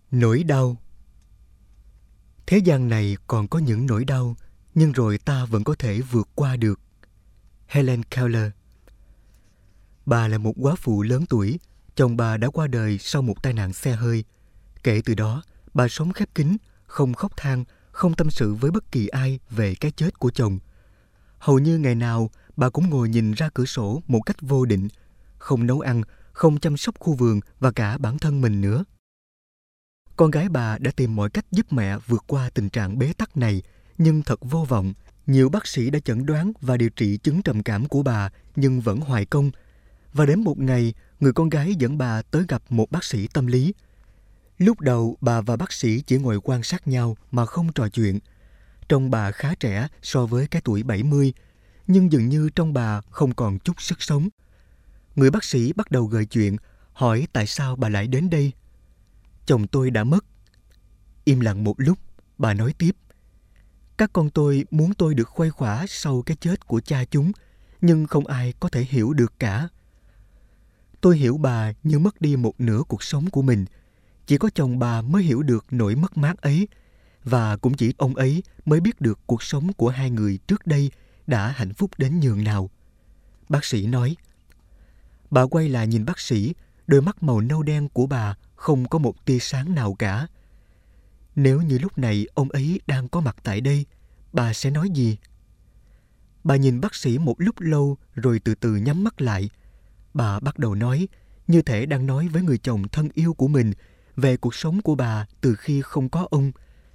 Nỗi đau. Thế gian này còn có những nỗi đau, nhưng rồi ta vẫn có thể vượt qua được. Helen Keller. Bà là một góa phụ lớn tuổi, chồng bà đã qua đời sau một tai nạn xe hơi. Kể từ đó, bà sống khép kín, không khóc than, không tâm sự với bất kỳ ai về cái chết của chồng. Hầu như ngày nào, bà cũng ngồi nhìn ra cửa sổ một cách vô định, không nấu ăn, không chăm sóc khu vườn và cả bản thân mình nữa. Con gái bà đã tìm mọi cách giúp mẹ vượt qua tình trạng bế tắc này, nhưng thật vô vọng. Nhiều bác sĩ đã chẩn đoán và điều trị chứng trầm cảm của bà, nhưng vẫn hoài công. Và đến một ngày, người con gái dẫn bà tới gặp một bác sĩ tâm lý. Lúc đầu, bà và bác sĩ chỉ ngồi quan sát nhau mà không trò chuyện. Trông bà khá trẻ so với cái tuổi 70, nhưng dường như trong bà không còn chút sức sống. Người bác sĩ bắt đầu gợi chuyện, hỏi tại sao bà lại đến đây. Chồng tôi đã mất. Im lặng một lúc, bà nói tiếp. Các con tôi muốn tôi được khuây khỏa sau cái chết của cha chúng, nhưng không ai có thể hiểu được cả. Tôi hiểu bà như mất đi một nửa cuộc sống của mình. Chỉ có chồng bà mới hiểu được nỗi mất mát ấy, và cũng chỉ ông ấy mới biết được cuộc sống của hai người trước đây đã hạnh phúc đến nhường nào. Bác sĩ nói. Bà quay lại nhìn bác sĩ, đôi mắt màu nâu đen của bà không có một tia sáng nào cả. Nếu như lúc này ông ấy đang có mặt tại đây, bà sẽ nói gì? Bà nhìn bác sĩ một lúc lâu rồi từ từ nhắm mắt lại. Bà bắt đầu nói, như thể đang nói với người chồng thân yêu của mình về cuộc sống của bà từ khi không có ông.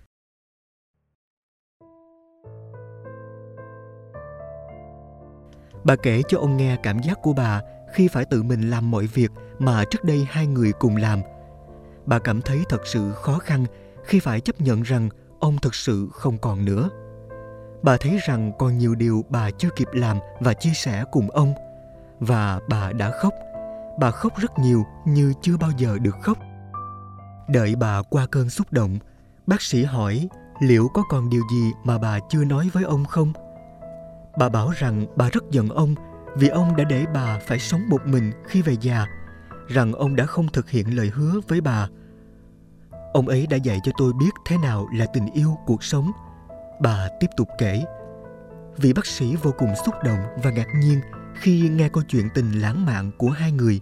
Bà kể cho ông nghe cảm giác của bà khi phải tự mình làm mọi việc mà trước đây hai người cùng làm. Bà cảm thấy thật sự khó khăn khi phải chấp nhận rằng ông thực sự không còn nữa. Bà thấy rằng còn nhiều điều bà chưa kịp làm và chia sẻ cùng ông. Và bà đã khóc. Bà khóc rất nhiều như chưa bao giờ được khóc. Đợi bà qua cơn xúc động, bác sĩ hỏi liệu có còn điều gì mà bà chưa nói với ông không? Bà bảo rằng bà rất giận ông vì ông đã để bà phải sống một mình khi về già, rằng ông đã không thực hiện lời hứa với bà. Ông ấy đã dạy cho tôi biết thế nào là tình yêu cuộc sống. Bà tiếp tục kể. Vị bác sĩ vô cùng xúc động và ngạc nhiên khi nghe câu chuyện tình lãng mạn của hai người.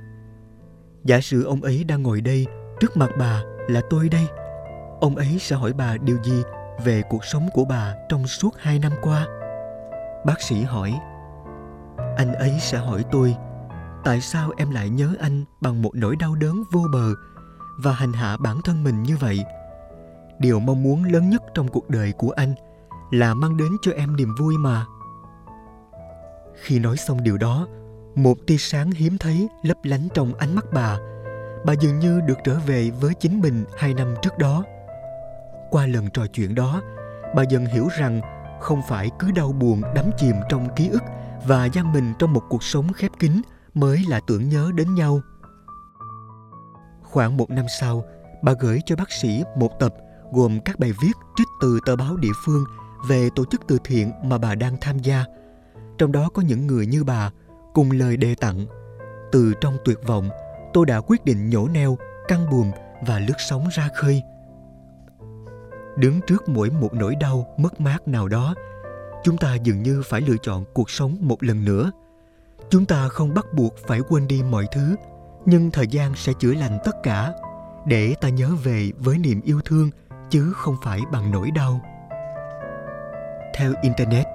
Giả sử ông ấy đang ngồi đây, trước mặt bà là tôi đây. Ông ấy sẽ hỏi bà điều gì về cuộc sống của bà trong suốt 2 năm qua? Bác sĩ hỏi. Anh ấy sẽ hỏi tôi, tại sao em lại nhớ anh bằng một nỗi đau đớn vô bờ và hành hạ bản thân mình như vậy? Điều mong muốn lớn nhất trong cuộc đời của anh là mang đến cho em niềm vui mà. Khi nói xong điều đó, một tia sáng hiếm thấy lấp lánh trong ánh mắt bà. Bà dường như được trở về với chính mình 2 năm trước đó. Qua lần trò chuyện đó, bà dần hiểu rằng không phải cứ đau buồn đắm chìm trong ký ức và giam mình trong một cuộc sống khép kín mới là tưởng nhớ đến nhau. Khoảng 1 năm sau, bà gửi cho bác sĩ một tập gồm các bài viết trích từ tờ báo địa phương về tổ chức từ thiện mà bà đang tham gia. Trong đó có những người như bà, cùng lời đề tặng. Từ trong tuyệt vọng, tôi đã quyết định nhổ neo, căng buồm và lướt sóng ra khơi. Đứng trước mỗi một nỗi đau, mất mát nào đó, chúng ta dường như phải lựa chọn cuộc sống một lần nữa. Chúng ta không bắt buộc phải quên đi mọi thứ, nhưng thời gian sẽ chữa lành tất cả, để ta nhớ về với niềm yêu thương, chứ không phải bằng nỗi đau. Theo Internet,